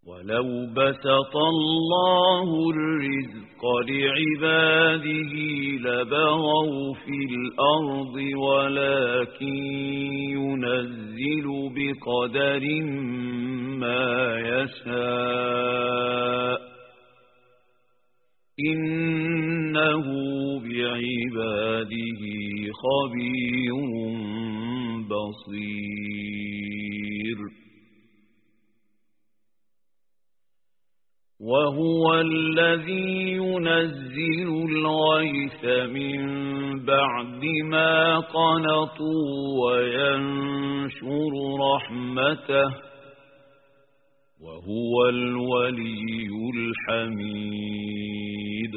ولو بسط الله الرزق لعباده لبغوا في الأرض ولكن ينزل بقدر ما يشاء إنه بعباده خبير بصير وهو الذي ينزل الغيث من بعد ما قنطوا وينشر رحمته وهو الولي الحميد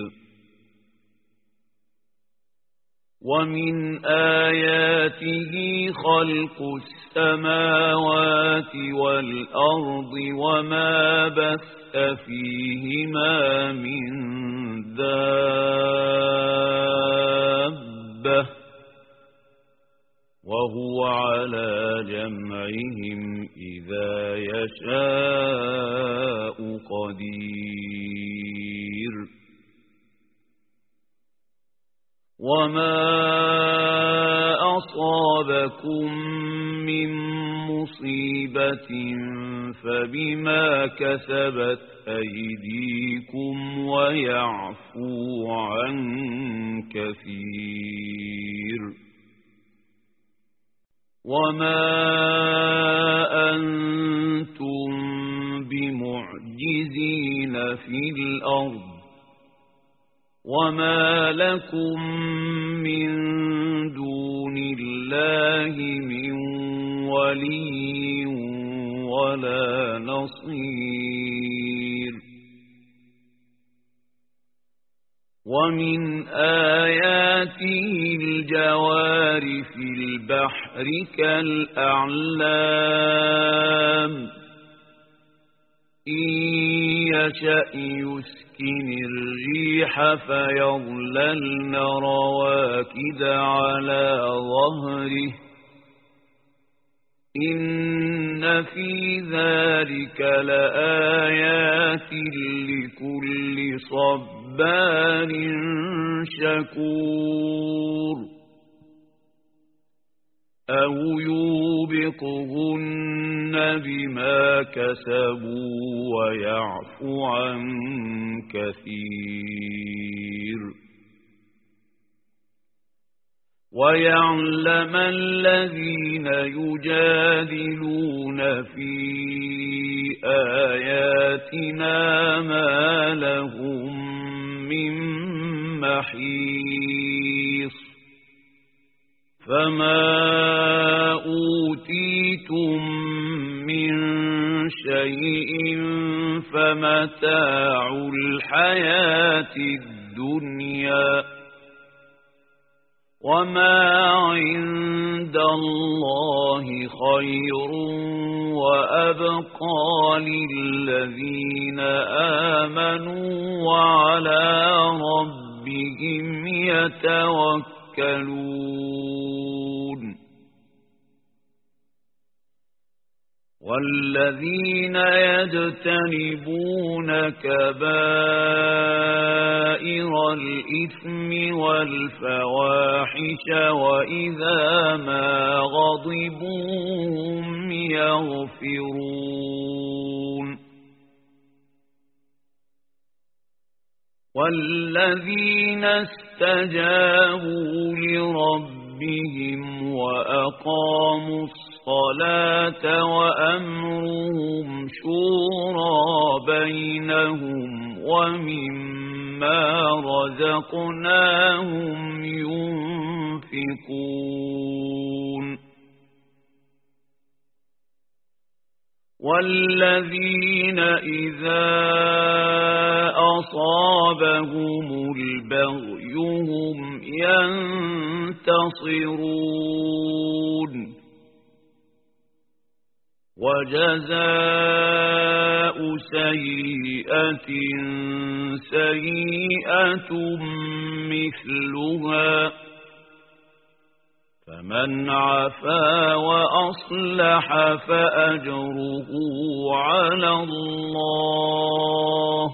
ومن آياته خلق السماوات والأرض وما بث فيهما من دابة وهو على جمعهم إذا يشاء قدير وما أصابكم من مصيبة فبما كسبت أيديكم ويعفو عن كثير وما أنتم بمعجزين في الأرض وما لكم من دون الله من ولي ولا نصير ومن آياته الجوار في البحر كالأعلام إن يشأ يسكن الريح فيظللن رواكد على ظهره إن في ذلك لآيات لكل صبار شكور أو يوبقهن بما كسبوا ويعفو عن كثير ويعلم الذين يجادلون في آياتنا ما لهم من محيص فما أوتيتم من شيء فمتاع الحياة الدنيا وما عند الله خير وأبقى للذين آمنوا وعلى ربهم يتوكلون والذين يجتنبون كبائر الإثم والفواحش وإذا ما غضبوا هم يغفرون والذين استجابوا لربهم وأقاموا الصلاة وأمرهم شورى بينهم ومما رزقناهم ينفقون والذين إذا أصابهم البغي هم ينتصرون وجزاء سيئة سيئة مثلها فمن عفا وأصلح فأجره على الله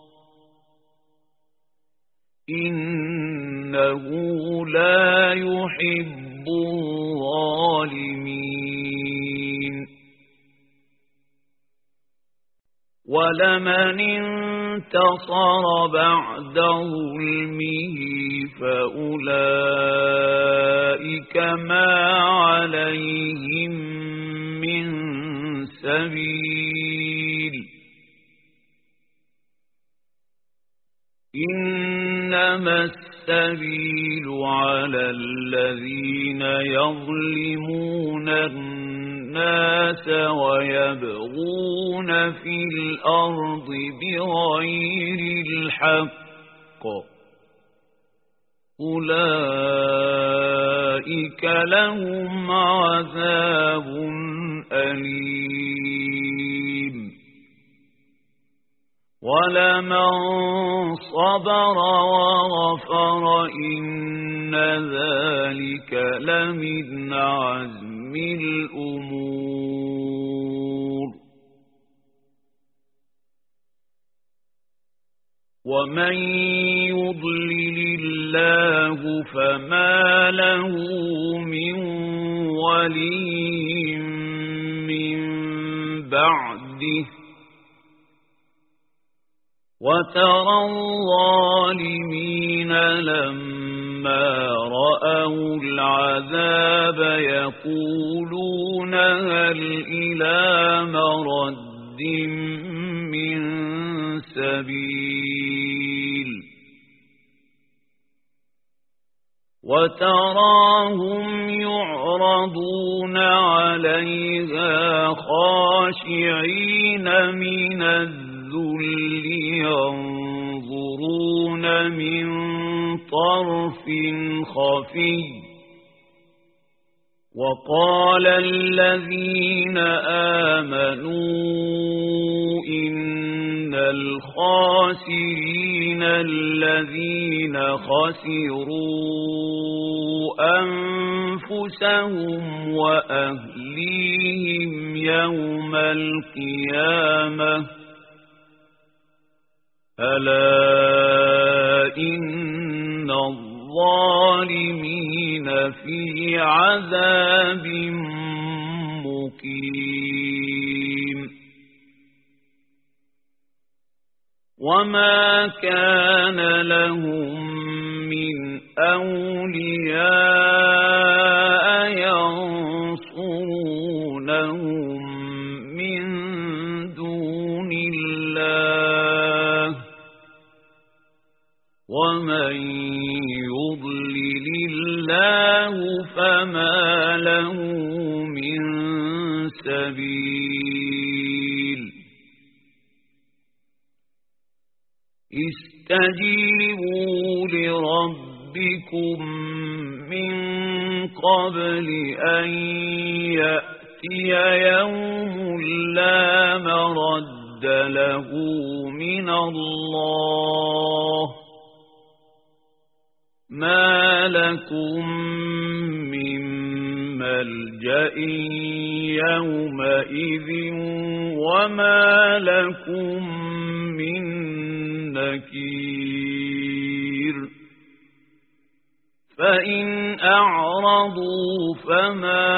إنه لا يحب الظالمين ولمن انتصر بعد ظلمه فأولئك ما عليهم من سبيل إنما السبيل على الذين يظلمون الناس ويبغون في الأرض بغير الحق أولئك لهم عذاب أليم ولمن صبر وغفر إن ذلك لمن عزم الأمور ومن يضلل الله فما له من ولي من بعده وترى الظالمين لما رأوا العذاب يقولون هل إلى مرد من سبيل وتراهم يعرضون عليها خاشعين من الذل ينظرون من طرف خفي وقال الذين آمنوا إن الخاسرين الذين خسروا أنفسهم وأهليهم يوم القيامة ألا إن الظالمين في عذاب مقيم وما كان لهم من أولياء ينصرونهم من دون الله ومن يضلل الله فما له من سبيل استجيبوا لربكم من قبل أن يأتي يوم لا مرد له من الله ما لكم من ملجأ يومئذ وما لكم من نكير فإن أعرضوا فما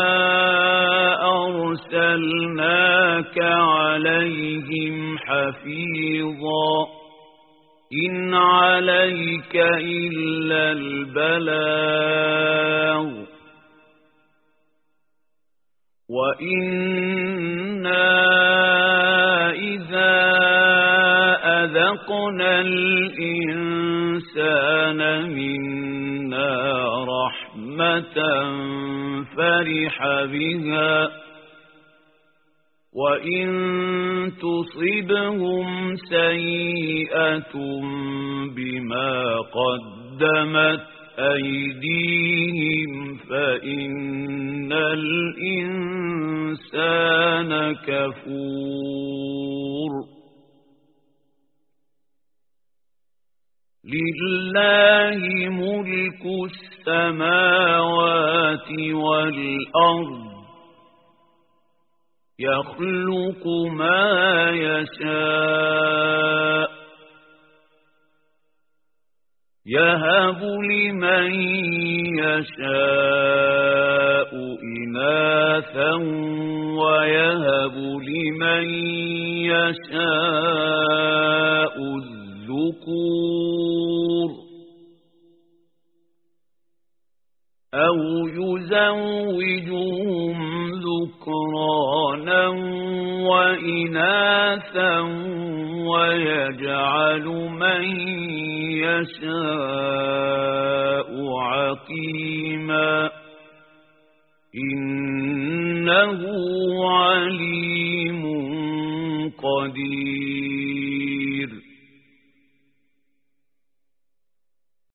أرسلناك عليهم حفيظا إن عليك إلا البلاغ وإنا إذا أذقنا الإنسان منا رحمة فرح بها وإن تصبهم سيئة بما قدمت أيديهم فإن الإنسان كفور لله ملك السماوات والأرض يخلق ما يشاء يهب لمن يشاء إناثا ويهب لمن يشاء الذكور أو يزوجهم ذكرانا وإناثا ويجعل من يشاء عقيما إنه عليم قدير.